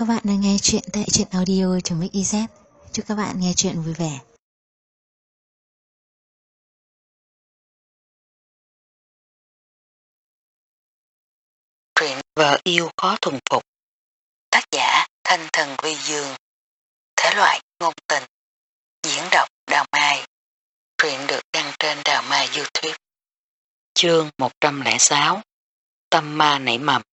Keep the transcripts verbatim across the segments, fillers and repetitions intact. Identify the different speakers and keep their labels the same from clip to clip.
Speaker 1: các bạn đang nghe chuyện tại truyện audio.mix.iz. Chúc các bạn nghe chuyện vui vẻ.
Speaker 2: Truyện Vợ Yêu Khó Thuần Phục. Tác giả Thanh Thần Vi Dương. Thể loại ngôn tình. Diễn đọc Đào Mai. Truyện được đăng trên Đào Mai YouTube. Chương một trăm lẻ sáu. Tâm ma nảy mầm.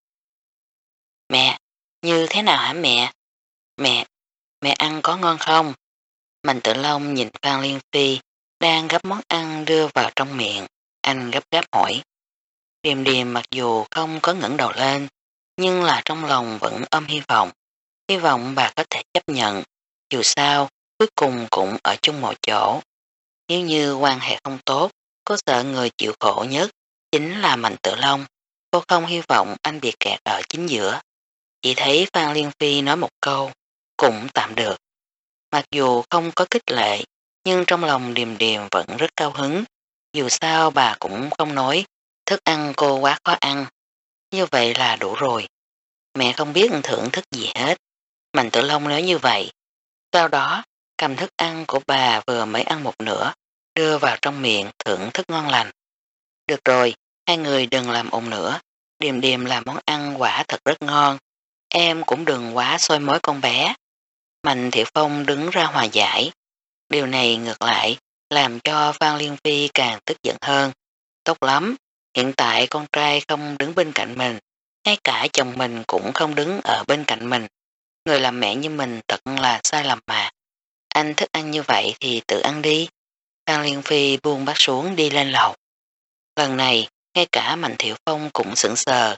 Speaker 2: Mẹ, như thế nào hả mẹ? Mẹ, mẹ ăn có ngon không? Mạnh Tử Long nhìn Phan Liên Phi đang gấp món ăn đưa vào trong miệng. Anh gấp gáp hỏi. Điềm Điềm mặc dù không có ngẩng đầu lên, nhưng là trong lòng vẫn ôm hy vọng. Hy vọng bà có thể chấp nhận, dù sao cuối cùng cũng ở chung một chỗ. Nếu như quan hệ không tốt, cô sợ người chịu khổ nhất chính là Mạnh Tử Long. Cô không hy vọng anh bị kẹt ở chính giữa. Chỉ thấy Phan Liên Phi nói một câu, cũng tạm được. Mặc dù không có khích lệ, nhưng trong lòng Điềm Điềm vẫn rất cao hứng. Dù sao bà cũng không nói, thức ăn cô quá khó ăn. Như vậy là đủ rồi. Mẹ không biết thưởng thức gì hết. Mạnh Tử Long nói như vậy. Sau đó, cầm thức ăn của bà vừa mới ăn một nửa, đưa vào trong miệng thưởng thức ngon lành. Được rồi, hai người đừng làm ồn nữa. Điềm Điềm làm món ăn quả thật rất ngon. Em cũng đừng quá soi mối con bé. Mạnh Thiệu Phong đứng ra hòa giải. Điều này ngược lại, làm cho Phan Liên Phi càng tức giận hơn. Tốt lắm, hiện tại con trai không đứng bên cạnh mình, ngay cả chồng mình cũng không đứng ở bên cạnh mình. Người làm mẹ như mình thật là sai lầm mà. Anh thích ăn như vậy thì tự ăn đi. Phan Liên Phi buông bát xuống đi lên lầu. Lần này, ngay cả Mạnh Thiệu Phong cũng sững sờ.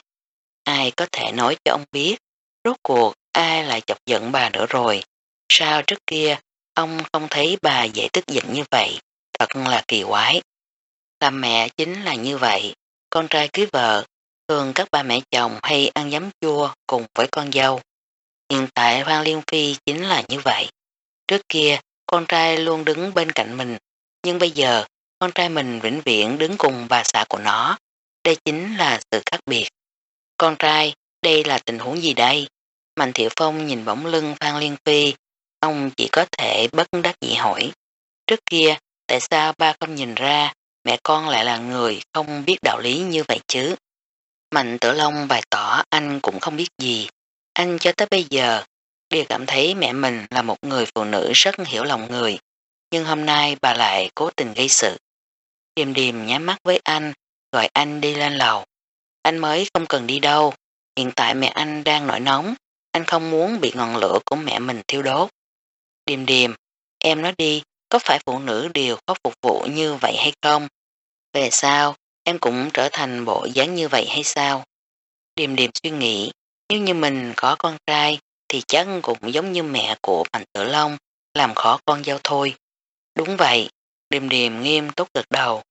Speaker 2: Ai có thể nói cho ông biết, rốt cuộc ai lại chọc giận bà nữa rồi. Sao trước kia, ông không thấy bà dễ tức giận như vậy, thật là kỳ quái. Làm mẹ chính là như vậy, con trai cưới vợ, thường các ba mẹ chồng hay ăn giấm chua cùng với con dâu. Hiện tại Phan Liên Phi chính là như vậy. Trước kia, con trai luôn đứng bên cạnh mình, nhưng bây giờ, con trai mình vĩnh viễn đứng cùng bà xã của nó. Đây chính là sự khác biệt. Con trai, đây là tình huống gì đây? Mạnh Thiệu Phong nhìn bóng lưng Phan Liên Phi, ông chỉ có thể bất đắc dĩ hỏi. Trước kia, tại sao ba không nhìn ra mẹ con lại là người không biết đạo lý như vậy chứ? Mạnh Tử Long bày tỏ anh cũng không biết gì. Anh cho tới bây giờ đều cảm thấy mẹ mình là một người phụ nữ rất hiểu lòng người. Nhưng hôm nay bà lại cố tình gây sự. Điềm Điềm nhắm mắt với anh, gọi anh đi lên lầu. Anh mới không cần đi đâu. Hiện tại mẹ anh đang nổi nóng. Anh không muốn bị ngọn lửa của mẹ mình thiêu đốt. Điềm Điềm, em nói đi, có phải phụ nữ đều có phục vụ như vậy hay không? Về sau, em cũng trở thành bộ dáng như vậy hay sao? Điềm Điềm suy nghĩ, nếu như mình có con trai thì chắc cũng giống như mẹ của Mạnh Tử Long, làm khó con dâu thôi. Đúng vậy, Điềm Điềm nghiêm túc gật đầu.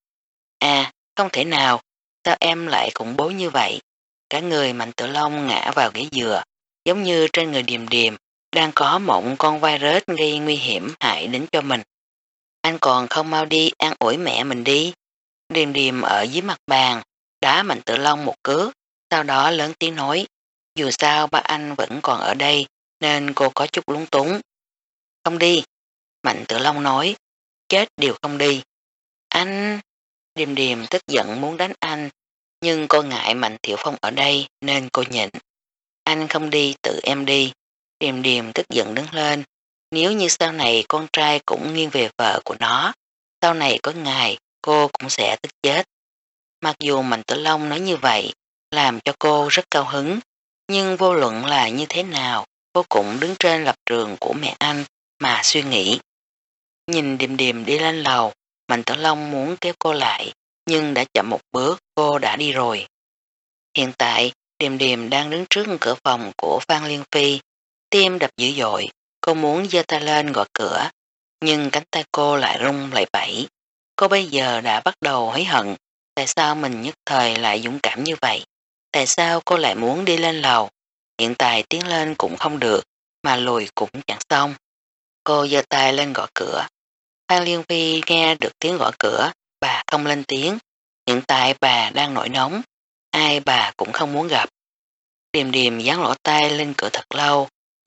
Speaker 2: À, không thể nào, sao em lại khủng bố như vậy? Cả người Mạnh Tử Long ngã vào ghế dừa, giống như trên người Điềm Điềm đang có một con virus gây nguy hiểm hại đến cho mình. Anh còn không mau đi an ủi mẹ mình đi. Điềm Điềm ở dưới mặt bàn, đá Mạnh Tử Long một cước, sau đó lớn tiếng nói, dù sao ba anh vẫn còn ở đây nên cô có chút lúng túng. Không đi. Mạnh Tử Long nói, chết đều không đi. Anh... Điềm Điềm tức giận muốn đánh anh, nhưng cô ngại Mạnh Thiệu Phong ở đây nên cô nhịn. Anh không đi, tự em đi. Điềm Điềm tức giận đứng lên. Nếu như sau này con trai cũng nghiêng về vợ của nó, sau này có ngày cô cũng sẽ tức chết. Mặc dù Mạnh Tử Long nói như vậy, làm cho cô rất cao hứng, nhưng vô luận là như thế nào, cô cũng đứng trên lập trường của mẹ anh mà suy nghĩ. Nhìn Điềm Điềm đi lên lầu, Mạnh Tử Long muốn kéo cô lại, nhưng đã chậm một bước, cô đã đi rồi. Hiện tại, Điềm Điềm đang đứng trước cửa phòng của Phan Liên Phi, tim đập dữ dội, cô muốn giơ tay lên gõ cửa, nhưng cánh tay cô lại rung lại bẩy. Cô bây giờ đã bắt đầu hối hận, tại sao mình nhất thời lại dũng cảm như vậy? Tại sao cô lại muốn đi lên lầu? Hiện tại tiến lên cũng không được, mà lùi cũng chẳng xong. Cô giơ tay lên gõ cửa. Phan Liên Phi nghe được tiếng gõ cửa, bà không lên tiếng. Hiện tại bà đang nổi nóng, ai bà cũng không muốn gặp. Điềm Điềm dán lỗ tay lên cửa thật lâu,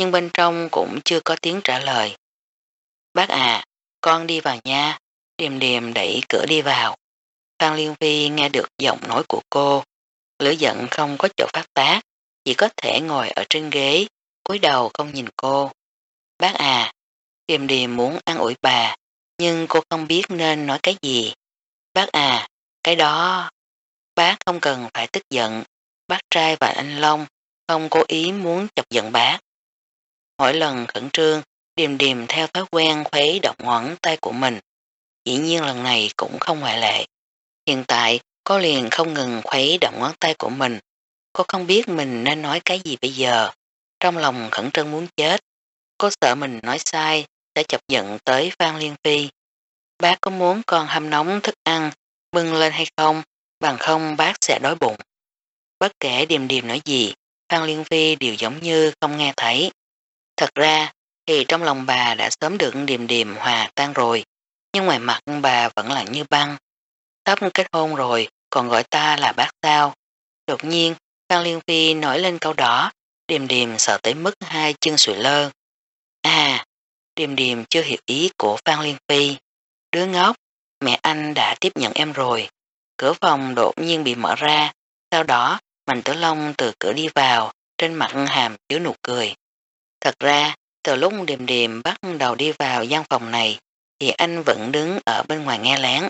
Speaker 2: nhưng bên trong cũng chưa có tiếng trả lời. Bác à, con đi vào nha. Điềm điềm đẩy cửa đi vào. Phan Liên Phi nghe được giọng nói của cô, lửa giận không có chỗ phát tác, chỉ có thể ngồi ở trên ghế, cúi đầu không nhìn cô. Bác à, Điềm điềm muốn an ủi bà, nhưng cô không biết nên nói cái gì. Bác à, cái đó... Bác không cần phải tức giận, bác trai và anh Long không cố ý muốn chọc giận bác. Mỗi lần khẩn trương, Điềm điềm theo thói quen khuấy động ngón tay của mình. Dĩ nhiên lần này cũng không ngoại lệ. Hiện tại cô liền không ngừng khuấy động ngón tay của mình. Cô không biết mình nên nói cái gì bây giờ. Trong lòng khẩn trương muốn chết. Cô sợ mình nói sai sẽ chọc giận tới Phan Liên Phi. Bác có muốn con hâm nóng thức ăn bưng lên hay không, bằng không bác sẽ đói bụng. Bất kể Điềm điềm nói gì, Phan Liên Phi đều giống như không nghe thấy. Thật ra thì trong lòng bà đã sớm được Điềm điềm hòa tan rồi, nhưng ngoài mặt bà vẫn là như băng. Sắp kết hôn rồi, còn gọi ta là bác sao. Đột nhiên, Phan Liên Phi nói lên câu đó, Điềm điềm sợ tới mức hai chân sụi lơ. À, Điềm điềm chưa hiểu ý của Phan Liên Phi. Đứa ngốc, mẹ anh đã tiếp nhận em rồi. Cửa phòng đột nhiên bị mở ra, sau đó Mạnh Tử Long từ cửa đi vào, trên mặt hàm chứa nụ cười. Thật ra, từ lúc Điềm điềm bắt đầu đi vào gian phòng này, thì anh vẫn đứng ở bên ngoài nghe lén.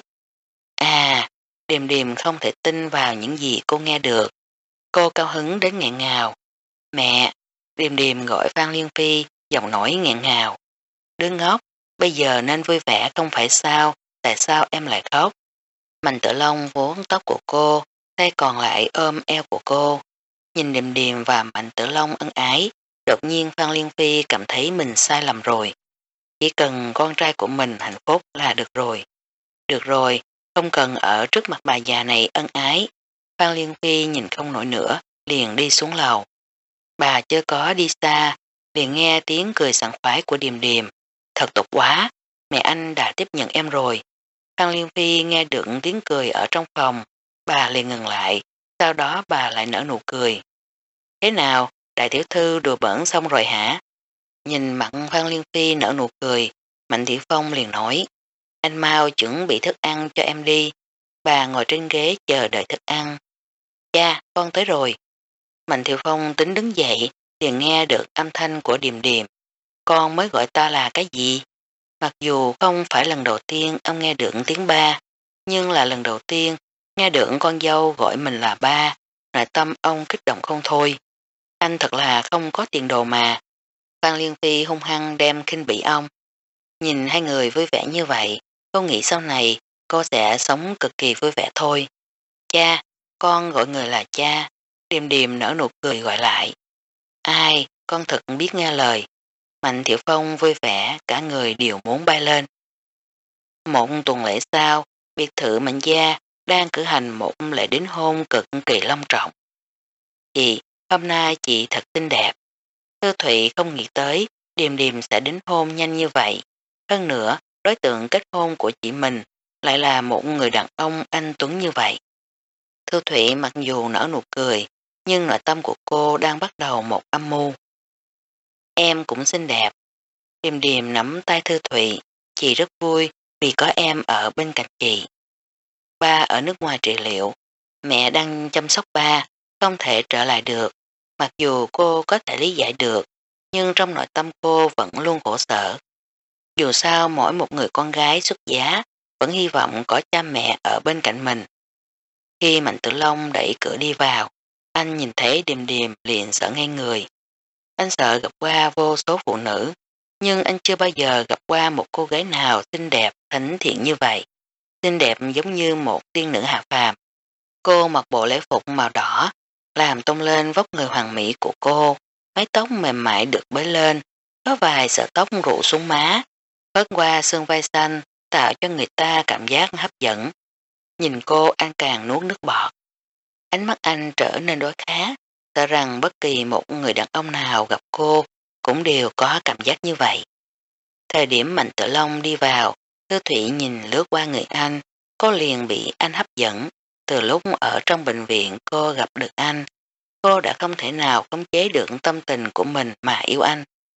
Speaker 2: À, Điềm điềm không thể tin vào những gì cô nghe được. Cô cao hứng đến nghẹn ngào. Mẹ, Điềm điềm gọi Phan Liên Phi, giọng nói nghẹn ngào. Đứa ngốc, bây giờ nên vui vẻ không phải sao, tại sao em lại khóc? Mạnh Tử Long vốn tóc của cô, tay còn lại ôm eo của cô. Nhìn Điềm điềm và Mạnh Tử Long ân ái, đột nhiên Phan Liên Phi cảm thấy mình sai lầm rồi. Chỉ cần con trai của mình hạnh phúc là được rồi. Được rồi, không cần ở trước mặt bà già này ân ái. Phan Liên Phi nhìn không nổi nữa, liền đi xuống lầu. Bà chưa có đi xa, liền nghe tiếng cười sảng khoái của Điềm điềm. Thật tốt quá, mẹ anh đã tiếp nhận em rồi. Phan Liên Phi nghe được tiếng cười ở trong phòng, bà liền ngừng lại, sau đó bà lại nở nụ cười. Thế nào, đại tiểu thư đùa bẩn xong rồi hả? Nhìn mặt Phan Liên Phi nở nụ cười, Mạnh Thị Phong liền nói, anh mau chuẩn bị thức ăn cho em đi. Bà ngồi trên ghế chờ đợi thức ăn. Cha, con tới rồi. Mạnh Thiệu Phong tính đứng dậy, liền nghe được âm thanh của Điềm điềm. Con mới gọi ta là cái gì? Mặc dù không phải lần đầu tiên ông nghe được tiếng ba, nhưng là lần đầu tiên nghe được con dâu gọi mình là ba, nội tâm ông kích động không thôi. Anh thật là không có tiền đồ mà. Phan Liên Phi hung hăng đem khinh bỉ ông. Nhìn hai người vui vẻ như vậy, cô nghĩ sau này cô sẽ sống cực kỳ vui vẻ thôi. Cha, con gọi người là cha. Điềm điềm nở nụ cười gọi lại. Ai, con thật biết nghe lời. Mạnh Thiệu Phong vui vẻ, cả người đều muốn bay lên. Một tuần lễ sau, biệt thự Mạnh gia đang cử hành một lễ đính hôn cực kỳ long trọng. Chị, hôm nay chị thật xinh đẹp. Thư Thụy không nghĩ tới Điềm điềm sẽ đính hôn nhanh như vậy. Hơn nữa, đối tượng kết hôn của chị mình lại là một người đàn ông anh tuấn như vậy. Thư Thụy mặc dù nở nụ cười, nhưng nội tâm của cô đang bắt đầu một âm mưu. Em cũng xinh đẹp. Điềm điềm nắm tay Thư Thụy, chị rất vui vì có em ở bên cạnh chị. Ba ở nước ngoài trị liệu, mẹ đang chăm sóc ba, không thể trở lại được. Mặc dù cô có thể lý giải được, nhưng trong nội tâm cô vẫn luôn khổ sở. Dù sao mỗi một người con gái xuất giá vẫn hy vọng có cha mẹ ở bên cạnh mình. Khi Mạnh Tử Long đẩy cửa đi vào, anh nhìn thấy Điềm điềm liền sợ ngay người. Anh sợ gặp qua vô số phụ nữ, nhưng anh chưa bao giờ gặp qua một cô gái nào xinh đẹp, thánh thiện như vậy. Xinh đẹp giống như một tiên nữ hạ phàm. Cô mặc bộ lễ phục màu đỏ, làm tôn lên vóc người hoàn mỹ của cô, mái tóc mềm mại được bới lên, có vài sợi tóc rụ xuống má, phớt qua xương vai xanh, tạo cho người ta cảm giác hấp dẫn. Nhìn cô anh càng nuốt nước bọt. Ánh mắt anh trở nên đối khá, sợ rằng bất kỳ một người đàn ông nào gặp cô cũng đều có cảm giác như vậy. Thời điểm Mạnh Tử Long đi vào, Thư Thụy nhìn lướt qua người anh, cô liền bị anh hấp dẫn. Từ lúc ở trong bệnh viện cô gặp được anh, cô đã không thể nào khống chế được tâm tình của mình mà yêu anh.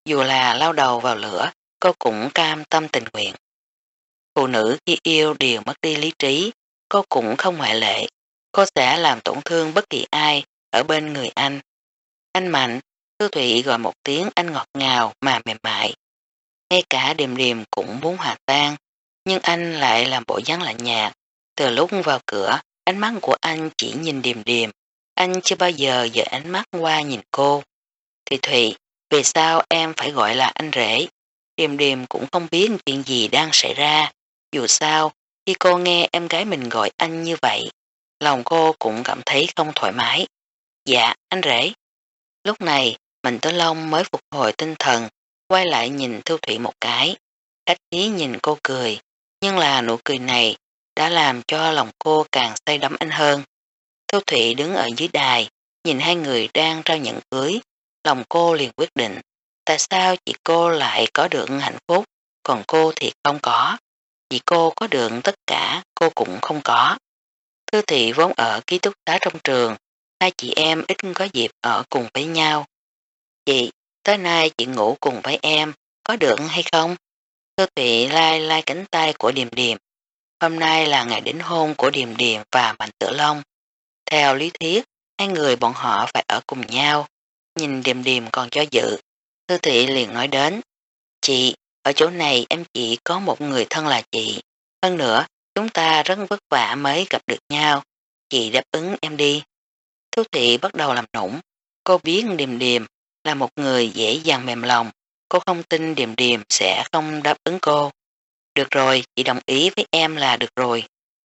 Speaker 2: dù là lao đầu vào lửa, cô cũng cam tâm tình nguyện. Phụ nữ khi yêu đều mất đi lý trí, cô cũng không ngoại lệ. Cô sẽ làm tổn thương bất kỳ ai ở bên người anh. Anh Mạnh, Thư Thụy gọi một tiếng anh ngọt ngào mà mềm mại. Ngay cả Điềm Điềm cũng muốn hòa tan, nhưng anh lại làm bộ dáng lạnh nhạt. Từ lúc vào cửa, ánh mắt của anh chỉ nhìn Điềm Điềm. Anh chưa bao giờ dời ánh mắt qua nhìn cô. Thì Thụy, vì sao em phải gọi là anh rể? Điềm Điềm cũng không biết chuyện gì đang xảy ra. Dù sao, khi cô nghe em gái mình gọi anh như vậy, lòng cô cũng cảm thấy không thoải mái. Dạ, anh rể. Lúc này, Mạnh Tử Long mới phục hồi tinh thần, quay lại nhìn Thư Thụy một cái. Khách khí nhìn cô cười, nhưng là nụ cười này đã làm cho lòng cô càng say đắm anh hơn. Thư Thụy đứng ở dưới đài, nhìn hai người đang trao nhẫn cưới, lòng cô liền quyết định, tại sao chị cô lại có được hạnh phúc, còn cô thì không có. Chị cô có được tất cả, cô cũng không có. Thư Thị vốn ở ký túc xá trong trường, hai chị em ít có dịp ở cùng với nhau. Chị, tới nay chị ngủ cùng với em, có được hay không? Thư Thị lai lai cánh tay của Điềm Điềm. Hôm nay là ngày đính hôn của Điềm Điềm và Mạnh Tử Long. Theo lý thuyết, hai người bọn họ phải ở cùng nhau. Nhìn Điềm Điềm còn cho dự. Thư Thị liền nói đến, chị, ở chỗ này em chỉ có một người thân là chị. Hơn nữa, chúng ta rất vất vả mới gặp được nhau. Chị đáp ứng em đi. Thư Thị bắt đầu làm nũng. Cô biết Điềm Điềm là một người dễ dàng mềm lòng. Cô không tin Điềm Điềm sẽ không đáp ứng cô. Được rồi, chị đồng ý với em là được rồi.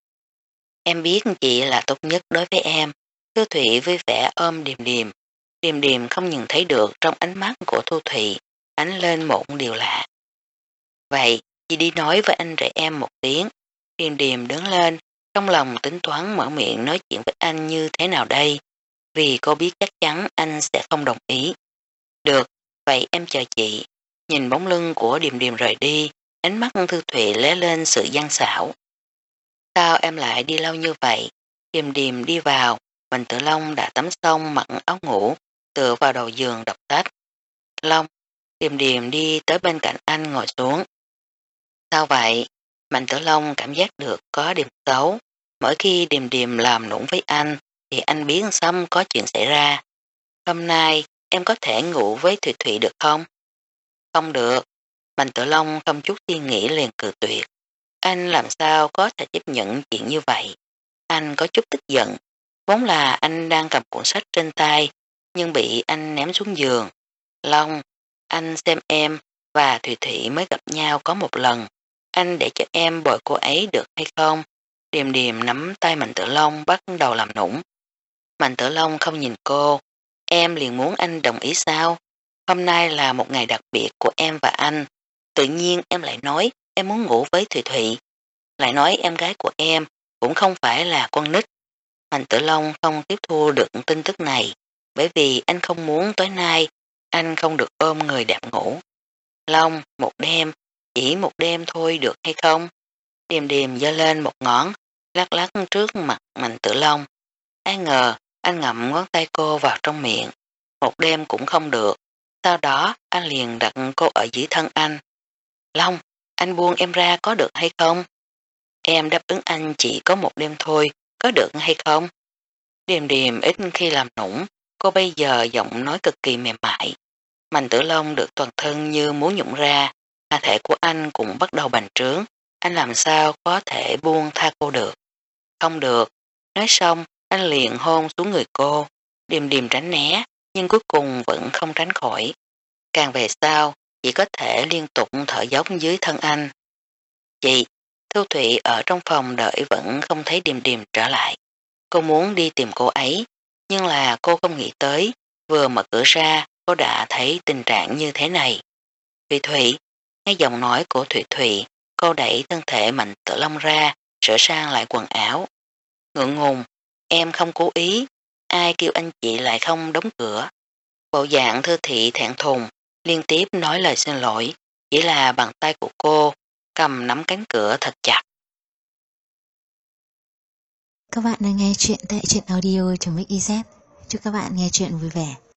Speaker 2: Em biết chị là tốt nhất đối với em. Thư Thụy vui vẻ ôm Điềm Điềm. Điềm Điềm không nhìn thấy được trong ánh mắt của Thu Thụy ánh lên một điều lạ. Vậy, chị đi nói với anh rể em một tiếng. Điềm Điềm đứng lên, trong lòng tính toán mở miệng nói chuyện với anh như thế nào đây, vì cô biết chắc chắn anh sẽ không đồng ý. Được, vậy em chờ chị. Nhìn bóng lưng của Điềm Điềm rời đi, ánh mắt Thư Thụy lóe lên sự gian xảo. Sao em lại đi lâu như vậy? Điềm Điềm đi vào, Mạnh Tử Long đã tắm xong mặc áo ngủ, tựa vào đầu giường đọc sách. Long, Điềm Điềm đi tới bên cạnh anh ngồi xuống. Sao vậy? Mạnh Tử Long cảm giác được có điểm xấu. Mỗi khi Điềm Điềm làm nũng với anh thì anh biết xong có chuyện xảy ra. Hôm nay em có thể ngủ với Thụy Thụy được không? Không được. Mạnh Tử Long không chút suy nghĩ liền cự tuyệt. Anh làm sao có thể chấp nhận chuyện như vậy? Anh có chút tức giận. Vốn là anh đang cầm cuốn sách trên tay nhưng bị anh ném xuống giường. Long, anh xem em và Thùy Thị mới gặp nhau có một lần. Anh để cho em bồi cô ấy được hay không? Điềm Điềm nắm tay Mạnh Tử Long bắt đầu làm nũng. Mạnh Tử Long không nhìn cô. Em liền muốn anh đồng ý sao? Hôm nay là một ngày đặc biệt của em và anh. Tự nhiên em lại nói em muốn ngủ với Thùy Thụy. Lại nói em gái của em cũng không phải là con nít. Mạnh Tử Long không tiếp thu được tin tức này, bởi vì anh không muốn tối nay anh không được ôm người đẹp ngủ. Long, một đêm, chỉ một đêm thôi được hay không? Điềm Điềm giơ lên một ngón, lắc lắc trước mặt Mạnh Tử Long. Ai ngờ, anh ngậm ngón tay cô vào trong miệng. Một đêm cũng không được. Sau đó, anh liền đặt cô ở dưới thân anh. Long, anh buông em ra có được hay không? Em đáp ứng anh chỉ có một đêm thôi, có được hay không? Điềm Điềm ít khi làm nũng, cô bây giờ giọng nói cực kỳ mềm mại. Mạnh Tử Long được toàn thân như muốn nhũng ra, cơ thể của anh cũng bắt đầu bành trướng, anh làm sao có thể buông tha cô được. Không được, nói xong anh liền hôn xuống người cô, Điềm Điềm tránh né, nhưng cuối cùng vẫn không tránh khỏi. Càng về sau, chỉ có thể liên tục thở dốc dưới thân anh. Chị, Thu Thụy ở trong phòng đợi vẫn không thấy Điềm Điềm trở lại. Cô muốn đi tìm cô ấy, nhưng là cô không nghĩ tới, vừa mở cửa ra, cô đã thấy tình trạng như thế này. Thụy Thụy, nghe giọng nói của Thụy Thụy, cô đẩy thân thể Mạnh Tử Long ra, sửa sang lại quần áo. Ngượng ngùng, em không cố ý, ai kêu anh chị lại không đóng cửa. Bộ dạng Thư Thị thẹn thùng, liên tiếp nói lời xin lỗi, chỉ là bàn tay của cô cầm nắm cánh cửa thật chặt.
Speaker 1: Các bạn đang nghe chuyện tại truyện audio.mixyz. Chúc các bạn nghe chuyện vui vẻ.